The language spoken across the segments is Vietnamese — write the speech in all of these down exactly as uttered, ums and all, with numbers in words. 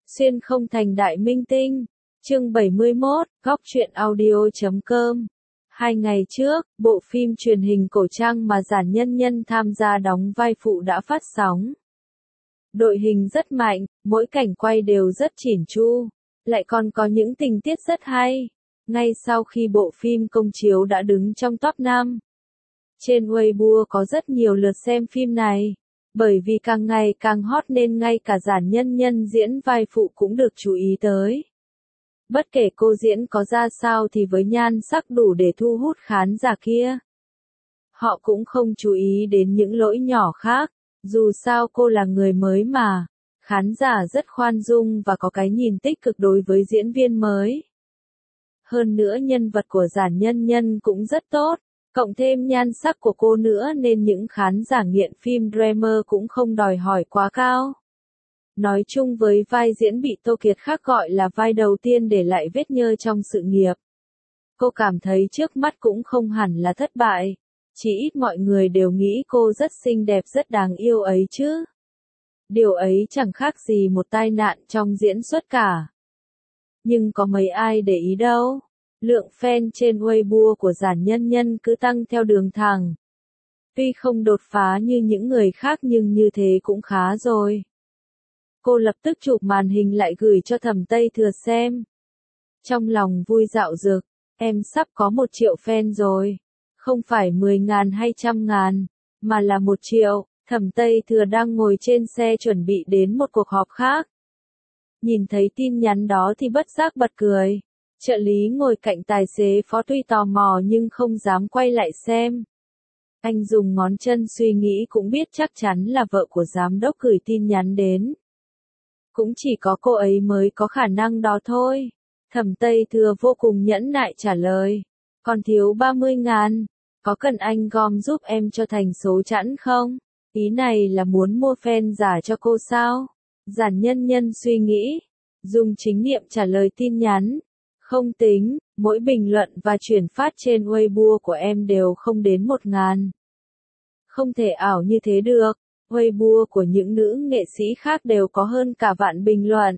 Xuyên không thành đại minh tinh. Chương bảy mươi mốt, góc truyện audio chấm com. Hai ngày trước, bộ phim truyền hình cổ trang mà Giản Nhân Nhân tham gia đóng vai phụ đã phát sóng. Đội hình rất mạnh, mỗi cảnh quay đều rất chỉn chu, lại còn có những tình tiết rất hay. Ngay sau khi bộ phim công chiếu đã đứng trong top năm. Trên Weibo có rất nhiều lượt xem phim này. Bởi vì càng ngày càng hot nên ngay cả Giản Nhân Nhân diễn vai phụ cũng được chú ý tới. Bất kể cô diễn có ra sao thì với nhan sắc đủ để thu hút khán giả kia. Họ cũng không chú ý đến những lỗi nhỏ khác, dù sao cô là người mới mà. Khán giả rất khoan dung và có cái nhìn tích cực đối với diễn viên mới. Hơn nữa nhân vật của Giản Nhân Nhân cũng rất tốt. Cộng thêm nhan sắc của cô nữa nên những khán giả nghiện phim drama cũng không đòi hỏi quá cao. Nói chung với vai diễn bị Tô Kiệt Khắc gọi là vai đầu tiên để lại vết nhơ trong sự nghiệp. Cô cảm thấy trước mắt cũng không hẳn là thất bại. Chỉ ít mọi người đều nghĩ cô rất xinh đẹp rất đáng yêu ấy chứ. Điều ấy chẳng khác gì một tai nạn trong diễn xuất cả. Nhưng có mấy ai để ý đâu. Lượng fan trên Weibo của Giản Nhân Nhân cứ tăng theo đường thẳng. Tuy không đột phá như những người khác nhưng như thế cũng khá rồi. Cô lập tức chụp màn hình lại gửi cho Thẩm Tây Thừa xem. Trong lòng vui dạo dực, em sắp có một triệu fan rồi. Không phải mười ngàn hay trăm ngàn, mà là một triệu. Thẩm Tây Thừa đang ngồi trên xe chuẩn bị đến một cuộc họp khác. Nhìn thấy tin nhắn đó thì bất giác bật cười. Trợ lý ngồi cạnh tài xế phó tuy tò mò nhưng không dám quay lại xem. Anh dùng ngón chân suy nghĩ cũng biết chắc chắn là vợ của giám đốc gửi tin nhắn đến. Cũng chỉ có cô ấy mới có khả năng đó thôi. Thẩm Tây Thừa vô cùng nhẫn nại trả lời. Còn thiếu ba mươi ngàn. Có cần anh gom giúp em cho thành số chẵn không? Ý này là muốn mua fan giả cho cô sao? Giản Nhân Nhân suy nghĩ. Dùng chính niệm trả lời tin nhắn. Không tính, mỗi bình luận và chuyển phát trên Weibo của em đều không đến một ngàn. Không thể ảo như thế được, Weibo của những nữ nghệ sĩ khác đều có hơn cả vạn bình luận.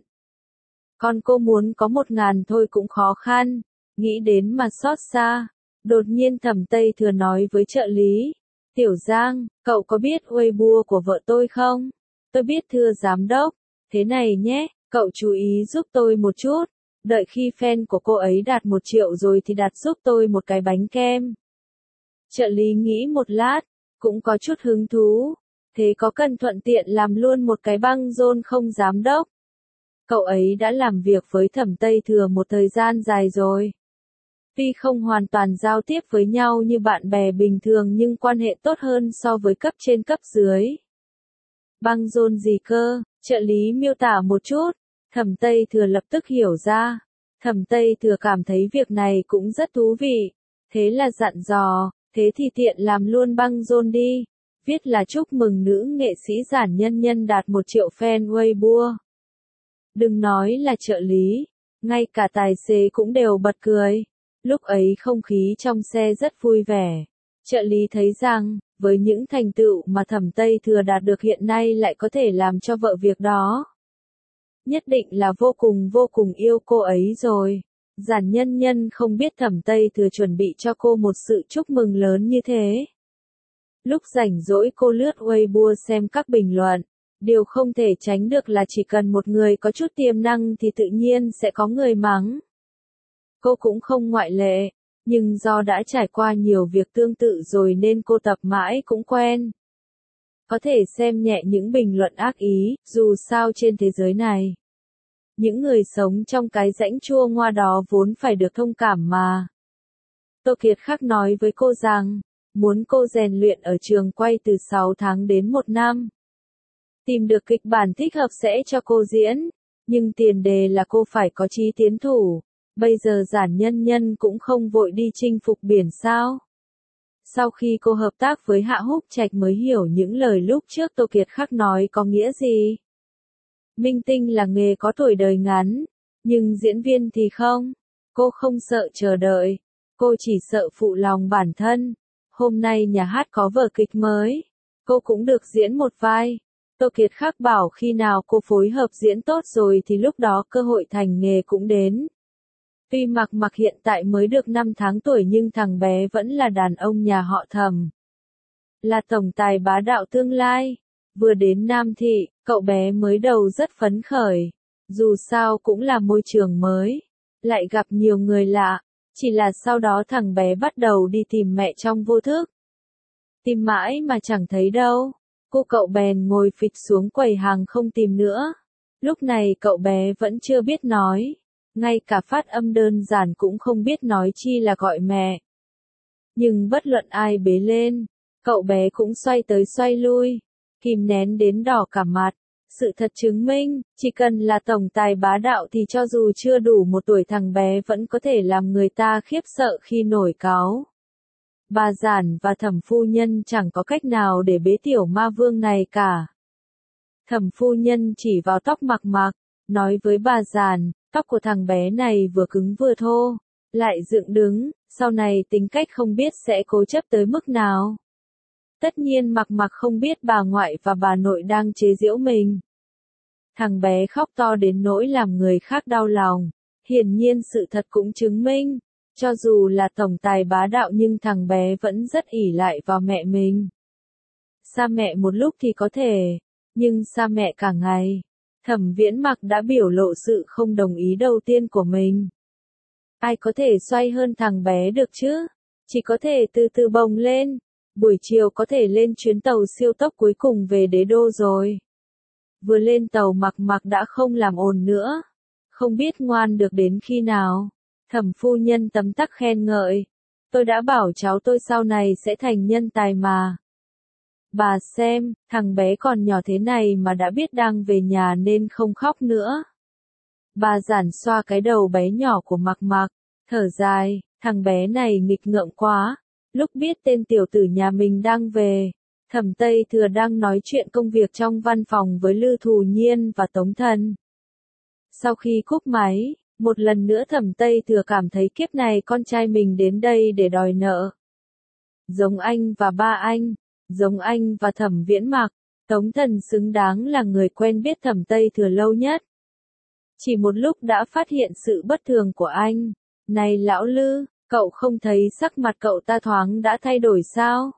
Còn cô muốn có một ngàn thôi cũng khó khăn, nghĩ đến mà xót xa. Đột nhiên Thẩm Tây Thừa nói với trợ lý, Tiểu Giang, cậu có biết Weibo của vợ tôi không? Tôi biết thưa giám đốc, thế này nhé, cậu chú ý giúp tôi một chút. Đợi khi fan của cô ấy đạt một triệu rồi thì đặt giúp tôi một cái bánh kem. Trợ lý nghĩ một lát, cũng có chút hứng thú. Thế có cần thuận tiện làm luôn một cái băng rôn không giám đốc? Cậu ấy đã làm việc với Thẩm Tây Thừa một thời gian dài rồi. Tuy không hoàn toàn giao tiếp với nhau như bạn bè bình thường nhưng quan hệ tốt hơn so với cấp trên cấp dưới. Băng rôn gì cơ? Trợ lý miêu tả một chút. Thẩm Tây Thừa lập tức hiểu ra. Thẩm Tây Thừa cảm thấy việc này cũng rất thú vị. Thế là dặn dò, thế thì tiện làm luôn băng rôn đi. Viết là chúc mừng nữ nghệ sĩ Giản Nhân Nhân đạt một triệu fan Weibo. Đừng nói là trợ lý, ngay cả tài xế cũng đều bật cười. Lúc ấy không khí trong xe rất vui vẻ. Trợ lý thấy rằng, với những thành tựu mà Thẩm Tây Thừa đạt được hiện nay lại có thể làm cho vợ việc đó. Nhất định là vô cùng vô cùng yêu cô ấy rồi. Giản Nhân Nhân không biết Thẩm Tây Thừa chuẩn bị cho cô một sự chúc mừng lớn như thế. Lúc rảnh rỗi cô lướt Weibo xem các bình luận. Điều không thể tránh được là chỉ cần một người có chút tiềm năng thì tự nhiên sẽ có người mắng. Cô cũng không ngoại lệ, nhưng do đã trải qua nhiều việc tương tự rồi nên cô tập mãi cũng quen. Có thể xem nhẹ những bình luận ác ý, dù sao trên thế giới này. Những người sống trong cái rãnh chua ngoa đó vốn phải được thông cảm mà. Tô Kiệt Khắc nói với cô rằng, muốn cô rèn luyện ở trường quay từ sáu tháng đến một năm. Tìm được kịch bản thích hợp sẽ cho cô diễn, nhưng tiền đề là cô phải có chí tiến thủ. Bây giờ Giản Nhân Nhân cũng không vội đi chinh phục biển sao. Sau khi cô hợp tác với Hạ Húc Trạch mới hiểu những lời lúc trước Tô Kiệt Khắc nói có nghĩa gì. Minh tinh là nghề có tuổi đời ngắn, nhưng diễn viên thì không. Cô không sợ chờ đợi, cô chỉ sợ phụ lòng bản thân. Hôm nay nhà hát có vở kịch mới, cô cũng được diễn một vai. Tô Kiệt Khắc bảo khi nào cô phối hợp diễn tốt rồi thì lúc đó cơ hội thành nghề cũng đến. Tuy Mạc Mạc hiện tại mới được năm tháng tuổi nhưng thằng bé vẫn là đàn ông nhà họ Thẩm. Là tổng tài bá đạo tương lai. Vừa đến Nam Thị, cậu bé mới đầu rất phấn khởi. Dù sao cũng là môi trường mới. Lại gặp nhiều người lạ. Chỉ là sau đó thằng bé bắt đầu đi tìm mẹ trong vô thức. Tìm mãi mà chẳng thấy đâu. Cô cậu bèn ngồi phịch xuống quầy hàng không tìm nữa. Lúc này cậu bé vẫn chưa biết nói. Ngay cả phát âm đơn giản cũng không biết nói chi là gọi mẹ. Nhưng bất luận ai bế lên, cậu bé cũng xoay tới xoay lui, kìm nén đến đỏ cả mặt. Sự thật chứng minh, chỉ cần là tổng tài bá đạo thì cho dù chưa đủ một tuổi thằng bé vẫn có thể làm người ta khiếp sợ khi nổi cáu. Bà Giản và Thẩm phu nhân chẳng có cách nào để bế tiểu ma vương này cả. Thẩm phu nhân chỉ vào tóc Mạc Mạc, nói với bà Giản, tóc của thằng bé này vừa cứng vừa thô, lại dựng đứng, sau này tính cách không biết sẽ cố chấp tới mức nào. Tất nhiên Mạc Mạc không biết bà ngoại và bà nội đang chế giễu mình. Thằng bé khóc to đến nỗi làm người khác đau lòng. Hiển nhiên sự thật cũng chứng minh, cho dù là tổng tài bá đạo nhưng thằng bé vẫn rất ỷ lại vào mẹ mình. Xa mẹ một lúc thì có thể, nhưng xa mẹ cả ngày. Thẩm Viễn Mặc đã biểu lộ sự không đồng ý đầu tiên của mình. Ai có thể xoay hơn thằng bé được chứ? Chỉ có thể từ từ bồng lên. Buổi chiều có thể lên chuyến tàu siêu tốc cuối cùng về đế đô rồi. Vừa lên tàu Mạc Mạc đã không làm ồn nữa. Không biết ngoan được đến khi nào. Thẩm phu nhân tấm tắc khen ngợi. Tôi đã bảo cháu tôi sau này sẽ thành nhân tài mà. Bà xem, thằng bé còn nhỏ thế này mà đã biết đang về nhà nên không khóc nữa. Bà Giản xoa cái đầu bé nhỏ của Mạc Mạc, thở dài, thằng bé này nghịch ngợm quá. Lúc biết tên tiểu tử nhà mình đang về, Thẩm Tây Thừa đang nói chuyện công việc trong văn phòng với Lư Thù Nhiên và Tống Thần. Sau khi cúp máy, một lần nữa Thẩm Tây Thừa cảm thấy kiếp này con trai mình đến đây để đòi nợ. Giống anh và ba anh, giống anh và Thẩm Viễn Mặc, Tống Thần xứng đáng là người quen biết Thẩm Tây Thừa lâu nhất. Chỉ một lúc đã phát hiện sự bất thường của anh. Này lão Lư, cậu không thấy sắc mặt cậu ta thoáng đã thay đổi sao?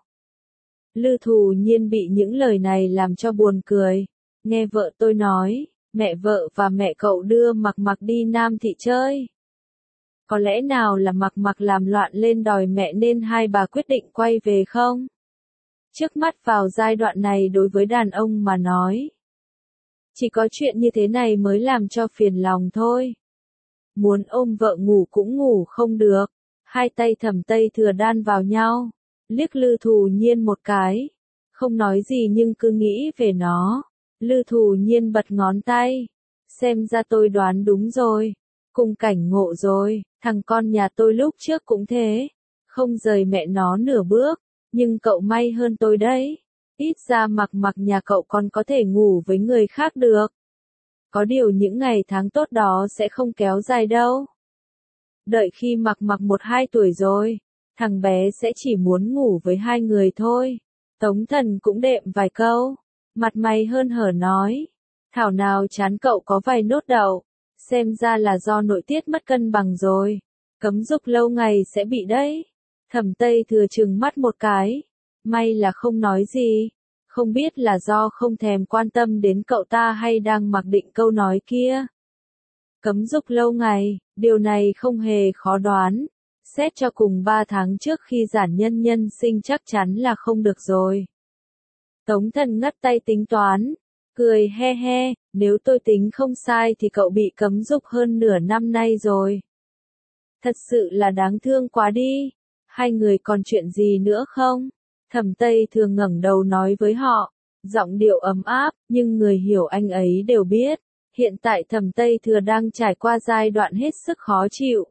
Lư Thù Nhiên bị những lời này làm cho buồn cười. Nghe vợ tôi nói, mẹ vợ và mẹ cậu đưa Mạc Mạc đi Nam Thị chơi. Có lẽ nào là Mạc Mạc làm loạn lên đòi mẹ nên hai bà quyết định quay về không? Trước mắt vào giai đoạn này đối với đàn ông mà nói, chỉ có chuyện như thế này mới làm cho phiền lòng thôi. Muốn ôm vợ ngủ cũng ngủ không được. Hai tay Thẩm Tây Thừa đan vào nhau, liếc Lư Thù Nhiên một cái. Không nói gì nhưng cứ nghĩ về nó. Lư Thù Nhiên bật ngón tay. Xem ra tôi đoán đúng rồi. Cùng cảnh ngộ rồi, thằng con nhà tôi lúc trước cũng thế. Không rời mẹ nó nửa bước. Nhưng cậu may hơn tôi đấy. Ít ra Mạc Mạc nhà cậu còn có thể ngủ với người khác được. Có điều những ngày tháng tốt đó sẽ không kéo dài đâu. Đợi khi Mạc Mạc một hai tuổi rồi, thằng bé sẽ chỉ muốn ngủ với hai người thôi. Tống Thần cũng đệm vài câu, mặt mày hơn hở nói. Thảo nào chán cậu có vài nốt đậu, xem ra là do nội tiết mất cân bằng rồi. Cấm dục lâu ngày sẽ bị đấy. Thẩm Tây Thừa trừng mắt một cái, may là không nói gì. Không biết là do không thèm quan tâm đến cậu ta hay đang mặc định câu nói kia. Cấm dục lâu ngày, điều này không hề khó đoán. Xét cho cùng ba tháng trước khi Giản Nhân Nhân sinh chắc chắn là không được rồi. Tống Thần ngắt tay tính toán, cười he he, nếu tôi tính không sai thì cậu bị cấm dục hơn nửa năm nay rồi. Thật sự là đáng thương quá đi. Hai người còn chuyện gì nữa không? Thẩm Tây Thừa ngẩng đầu nói với họ, giọng điệu ấm áp, nhưng người hiểu anh ấy đều biết, hiện tại Thẩm Tây Thừa đang trải qua giai đoạn hết sức khó chịu.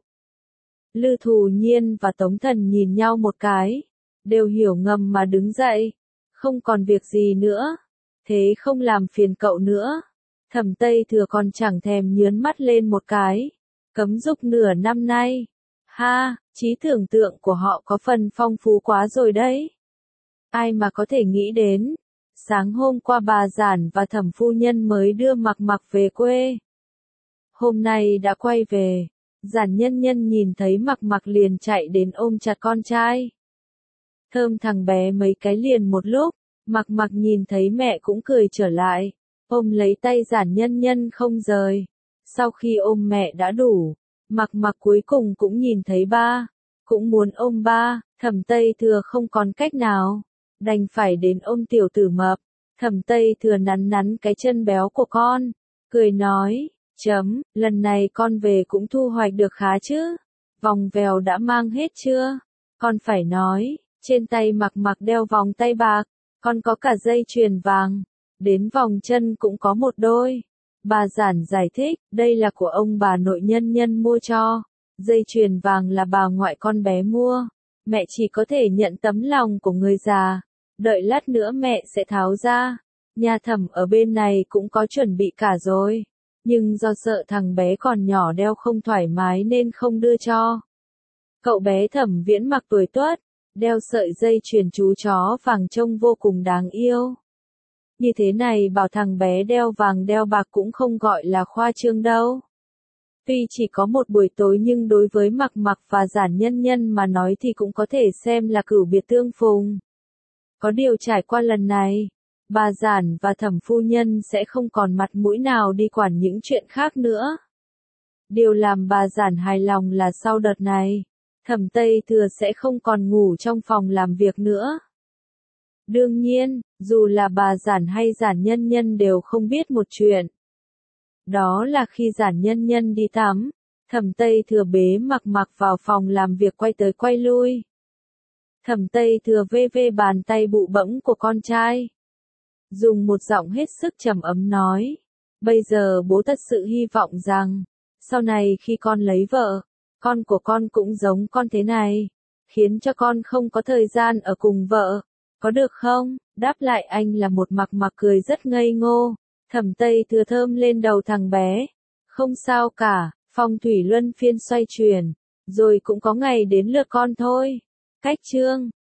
Lư Thù Nhiên và Tống Thần nhìn nhau một cái, đều hiểu ngầm mà đứng dậy, không còn việc gì nữa, thế không làm phiền cậu nữa. Thẩm Tây Thừa còn chẳng thèm nhướn mắt lên một cái, cấm dục nửa năm nay. Ha, trí tưởng tượng của họ có phần phong phú quá rồi đấy. Ai mà có thể nghĩ đến, Sáng hôm qua bà Giản và Thẩm phu nhân mới đưa Mặc Mặc về quê. Hôm nay đã quay về. Giản Nhân Nhân nhìn thấy Mặc Mặc liền chạy đến ôm chặt con trai. Thơm thằng bé mấy cái liền một lúc, Mặc Mặc nhìn thấy mẹ cũng cười trở lại, ôm lấy tay Giản Nhân Nhân không rời. Sau khi ôm mẹ đã đủ, Mặc Mặc cuối cùng cũng nhìn thấy ba, cũng muốn ôm ba. Thẩm Tây Thừa không còn cách nào, đành phải đến ôm tiểu tử mập. Thẩm Tây Thừa nắn nắn cái chân béo của con, cười nói, chấm, lần này con về cũng thu hoạch được khá chứ, vòng vèo đã mang hết chưa? Con phải nói, trên tay Mặc Mặc đeo vòng tay bạc, con có cả dây chuyền vàng, đến vòng chân cũng có một đôi. Bà Giản giải thích, đây là của ông bà nội Nhân Nhân mua cho, dây chuyền vàng là bà ngoại con bé mua, mẹ chỉ có thể nhận tấm lòng của người già, đợi lát nữa mẹ sẽ tháo ra. Nhà Thẩm ở bên này cũng có chuẩn bị cả rồi, nhưng do sợ thằng bé còn nhỏ đeo không thoải mái nên không đưa cho. Cậu bé Thẩm Viễn mặc tuổi tuất, đeo sợi dây chuyền chú chó vàng trông vô cùng đáng yêu. Như thế này bảo thằng bé đeo vàng đeo bạc cũng không gọi là khoa trương đâu. Tuy chỉ có một buổi tối nhưng đối với Mặc Mặc và Giản Nhân Nhân mà nói thì cũng có thể xem là cửu biệt tương phùng. Có điều trải qua lần này, bà Giản và Thẩm phu nhân sẽ không còn mặt mũi nào đi quản những chuyện khác nữa. Điều làm bà Giản hài lòng là sau đợt này, Thẩm Tây Thừa sẽ không còn ngủ trong phòng làm việc nữa. Đương nhiên, dù là bà Giản hay Giản Nhân Nhân đều không biết một chuyện. Đó là khi Giản Nhân Nhân đi tắm, Thẩm Tây Thừa bế Mặc Mặc vào phòng làm việc quay tới quay lui. Thẩm Tây Thừa vê vê bàn tay bụ bẫm của con trai, dùng một giọng hết sức trầm ấm nói, bây giờ bố thật sự hy vọng rằng, sau này khi con lấy vợ, con của con cũng giống con thế này, khiến cho con không có thời gian ở cùng vợ, có được không? Đáp lại anh là một Mặc Mặc cười rất ngây ngô. Thẩm Tây Thừa thơm lên đầu thằng bé, không sao cả, phong thủy luân phiên xoay chuyển, rồi cũng có ngày đến lượt con thôi. Cách chương